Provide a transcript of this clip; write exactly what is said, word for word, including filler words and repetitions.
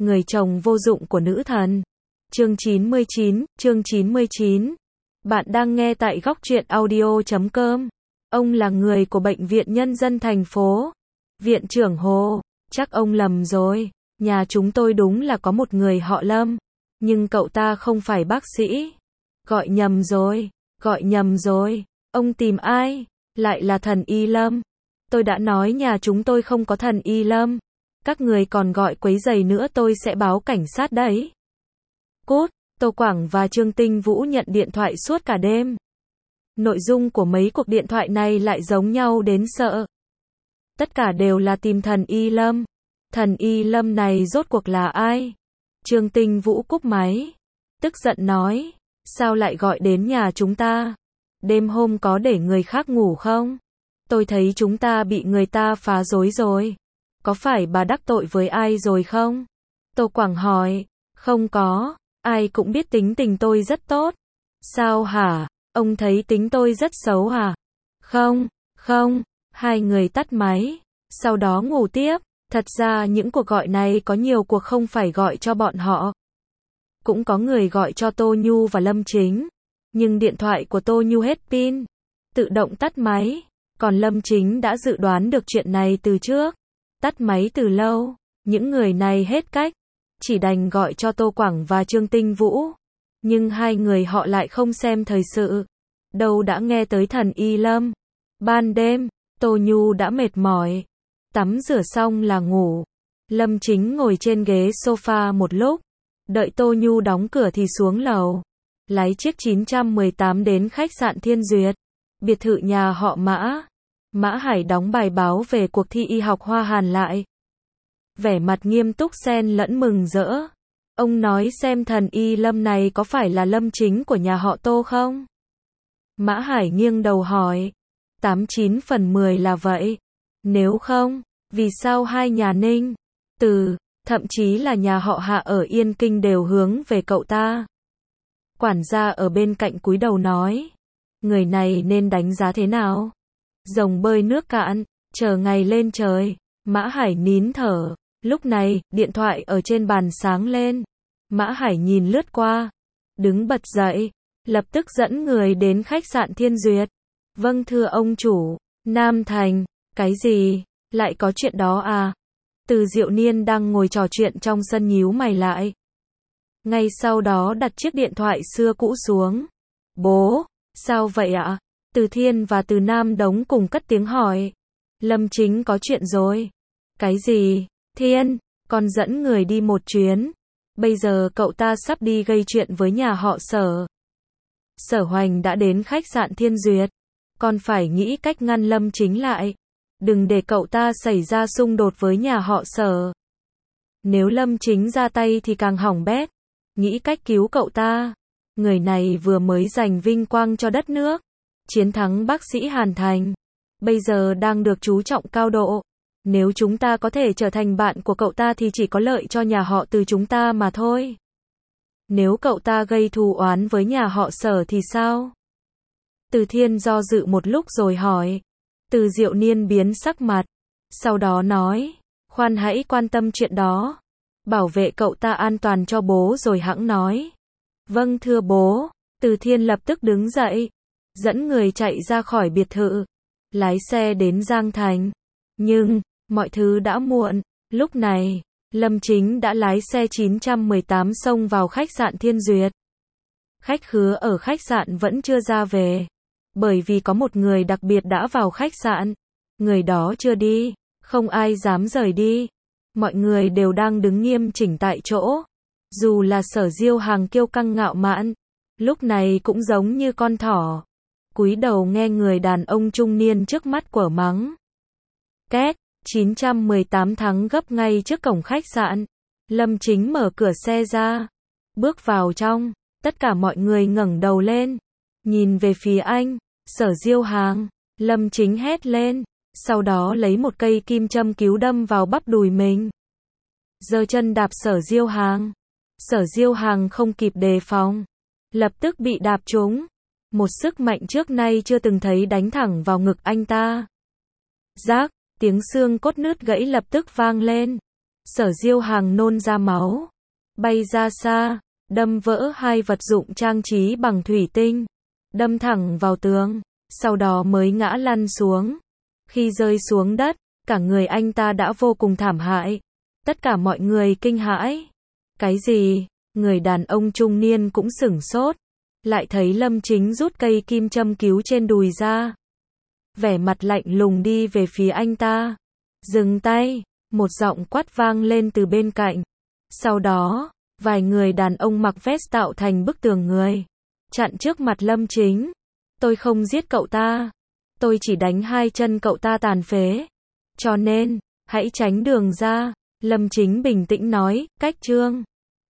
người chồng vô dụng của nữ thần. Chương chín mươi chín, chương chín mươi chín. Bạn đang nghe tại góc truyện audio chấm com. Ông là người của Bệnh viện Nhân dân thành phố. Viện trưởng Hồ, chắc ông lầm rồi. Nhà chúng tôi đúng là có một người họ Lâm. Nhưng cậu ta không phải bác sĩ. Gọi nhầm rồi, gọi nhầm rồi. Ông tìm ai? Lại là thần Y Lâm. Tôi đã nói nhà chúng tôi không có thần Y Lâm. Các người còn gọi quấy rầy nữa tôi sẽ báo cảnh sát đấy. Cút, Tô Quảng và Trương Tinh Vũ nhận điện thoại suốt cả đêm. Nội dung của mấy cuộc điện thoại này lại giống nhau đến sợ. Tất cả đều là tìm thần Y Lâm. Thần Y Lâm này rốt cuộc là ai? Trương Tinh Vũ cúp máy. Tức giận nói, sao lại gọi đến nhà chúng ta? Đêm hôm có để người khác ngủ không? Tôi thấy chúng ta bị người ta phá rối rồi. Có phải bà đắc tội với ai rồi không? Tô Quảng hỏi, không có, ai cũng biết tính tình tôi rất tốt. Sao hả? Ông thấy tính tôi rất xấu hả? Không, không, hai người tắt máy, sau đó ngủ tiếp. Thật ra những cuộc gọi này có nhiều cuộc không phải gọi cho bọn họ. Cũng có người gọi cho Tô Nhu và Lâm Chính. Nhưng điện thoại của Tô Nhu hết pin, tự động tắt máy. Còn Lâm Chính đã dự đoán được chuyện này từ trước, tắt máy từ lâu. Những người này hết cách, chỉ đành gọi cho Tô Quảng và Trương Tinh Vũ. Nhưng hai người họ lại không xem thời sự, đâu đã nghe tới thần Y Lâm. Ban đêm, Tô Nhu đã mệt mỏi, tắm rửa xong là ngủ. Lâm Chính ngồi trên ghế sofa một lúc, đợi Tô Nhu đóng cửa thì xuống lầu, lái chiếc chín trăm mười tám đến khách sạn Thiên Duyệt, biệt thự nhà họ Mã. Mã Hải đóng bài báo về cuộc thi y học Hoa Hàn lại. Vẻ mặt nghiêm túc xen lẫn mừng rỡ. Ông nói xem thần Y Lâm này có phải là Lâm Chính của nhà họ Tô không? Mã Hải nghiêng đầu hỏi. Tám chín phần mười là vậy. Nếu không, vì sao hai nhà Ninh, Từ, thậm chí là nhà họ Hạ ở Yên Kinh đều hướng về cậu ta? Quản gia ở bên cạnh cúi đầu nói. Người này nên đánh giá thế nào? Rồng bơi nước cạn, chờ ngày lên trời. Mã Hải nín thở. Lúc này, điện thoại ở trên bàn sáng lên. Mã Hải nhìn lướt qua, đứng bật dậy, lập tức dẫn người đến khách sạn Thiên Duyệt. Vâng thưa ông chủ. Nam Thành. Cái gì? Lại có chuyện đó à? Từ Diệu Niên đang ngồi trò chuyện trong sân nhíu mày lại. Ngay sau đó đặt chiếc điện thoại xưa cũ xuống. Bố, sao vậy ạ? Từ Thiên và Từ Nam Đống cùng cất tiếng hỏi. Lâm Chính có chuyện rồi. Cái gì? Thiên, con dẫn người đi một chuyến. Bây giờ cậu ta sắp đi gây chuyện với nhà họ Sở. Sở Hoành đã đến khách sạn Thiên Duyệt. Con phải nghĩ cách ngăn Lâm Chính lại. Đừng để cậu ta xảy ra xung đột với nhà họ Sở. Nếu Lâm Chính ra tay thì càng hỏng bét. Nghĩ cách cứu cậu ta. Người này vừa mới giành vinh quang cho đất nước, chiến thắng bác sĩ Hàn Thành, bây giờ đang được chú trọng cao độ. Nếu chúng ta có thể trở thành bạn của cậu ta thì chỉ có lợi cho nhà họ Từ chúng ta mà thôi. Nếu cậu ta gây thù oán với nhà họ Sở thì sao? Từ Thiên do dự một lúc rồi hỏi. Từ Diệu Niên biến sắc mặt, sau đó nói, khoan hãy quan tâm chuyện đó. Bảo vệ cậu ta an toàn cho bố rồi hẵng nói. Vâng thưa bố. Từ Thiên lập tức đứng dậy, dẫn người chạy ra khỏi biệt thự, lái xe đến Giang Thành. Nhưng, mọi thứ đã muộn. Lúc này, Lâm Chính đã lái xe chín trăm mười tám xông vào khách sạn Thiên Duyệt. Khách khứa ở khách sạn vẫn chưa ra về, bởi vì có một người đặc biệt đã vào khách sạn. Người đó chưa đi, không ai dám rời đi. Mọi người đều đang đứng nghiêm chỉnh tại chỗ. Dù là Sở Diêu Hàng kiêu căng ngạo mạn, lúc này cũng giống như con thỏ, cúi đầu nghe người đàn ông trung niên trước mắt quở mắng. Két, chín trăm mười tám thắng gấp ngay trước cổng khách sạn. Lâm Chính mở cửa xe ra, bước vào trong. Tất cả mọi người ngẩng đầu lên, nhìn về phía anh. Sở Diêu Hàng. Lâm Chính hét lên, sau đó lấy một cây kim châm cứu đâm vào bắp đùi mình. Giơ chân đạp Sở Diêu Hàng. Sở Diêu Hàng không kịp đề phòng, lập tức bị đạp trúng. Một sức mạnh trước nay chưa từng thấy đánh thẳng vào ngực anh ta. Rác, tiếng xương cốt nứt gãy lập tức vang lên. Sở Diêu Hàng nôn ra máu, bay ra xa, đâm vỡ hai vật dụng trang trí bằng thủy tinh, đâm thẳng vào tường, sau đó mới ngã lăn xuống. Khi rơi xuống đất, cả người anh ta đã vô cùng thảm hại. Tất cả mọi người kinh hãi. Cái gì? Người đàn ông trung niên cũng sửng sốt, lại thấy Lâm Chính rút cây kim châm cứu trên đùi ra. Vẻ mặt lạnh lùng đi về phía anh ta. Dừng tay, một giọng quát vang lên từ bên cạnh. Sau đó, vài người đàn ông mặc vest tạo thành bức tường người, chặn trước mặt Lâm Chính. Tôi không giết cậu ta. Tôi chỉ đánh hai chân cậu ta tàn phế. Cho nên, hãy tránh đường ra. Lâm Chính bình tĩnh nói, cách trương.